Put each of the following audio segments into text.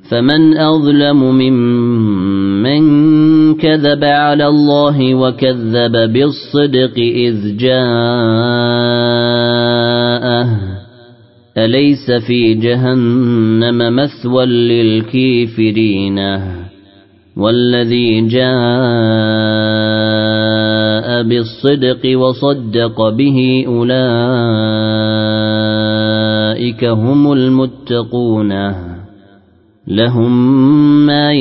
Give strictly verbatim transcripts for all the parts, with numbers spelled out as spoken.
فمن أظلم ممن كذب على الله وكذب بالصدق إذ جاءه أليس في جهنم مثوى للكافرين والذي جاء بالصدق وصدق به أولئك هم المتقون لهم ما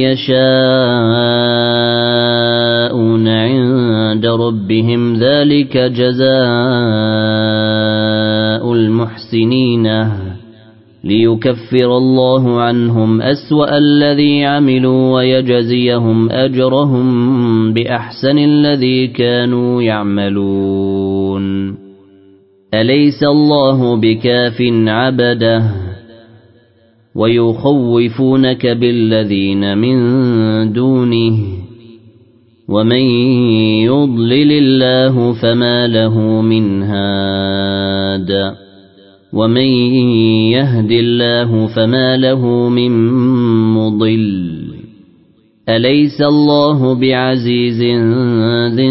يشاءون عند ربهم ذلك جزاء المحسنين ليكفر الله عنهم أسوأ الذي عملوا ويجزيهم أجرهم بأحسن الذي كانوا يعملون أليس الله بكاف عبده ويخوفونك بالذين من دونه ومن يضلل الله فما له من هاد ومن يهد الله فما له من مضل أليس الله بعزيز ذي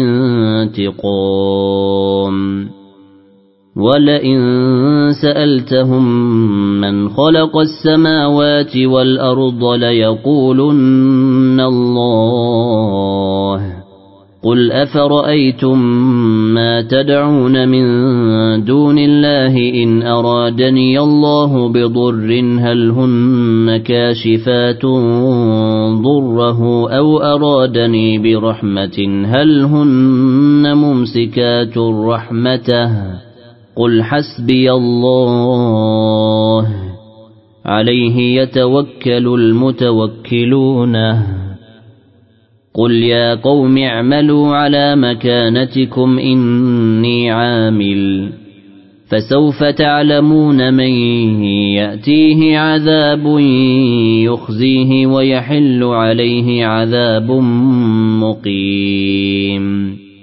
انتقام ولئن سألتهم من خلق السماوات والأرض ليقولن الله قل أفرأيتم ما تدعون من دون الله إن أرادني الله بضر هل هن كاشفات ضره أو أرادني برحمة هل هن ممسكات رحمته قل حسبي الله عليه يتوكل المتوكلون قل يا قوم اعملوا على مكانتكم إني عامل فسوف تعلمون من يأتيه عذاب يخزيه ويحل عليه عذاب مقيم